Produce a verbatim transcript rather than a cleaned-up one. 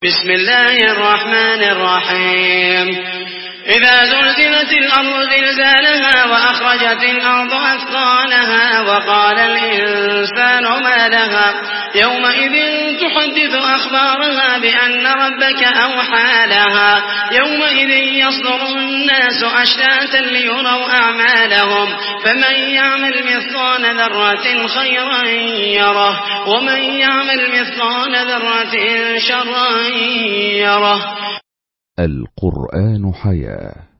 بسم الله الرحمن الرحيم إذا زلزلت الأرض زلزالها وأخرجت الأرض أثقالها وقال الإنسان ما لها يومئذ تحدث أخبارها بأن ربك أوحى لها يومئذ يصدر الناس أشتاتا ليروا أعمالهم فمن يعمل مثقال ذرة خيرا يره ومن يعمل مثقال ذرة شرا يره. القرآن حياة.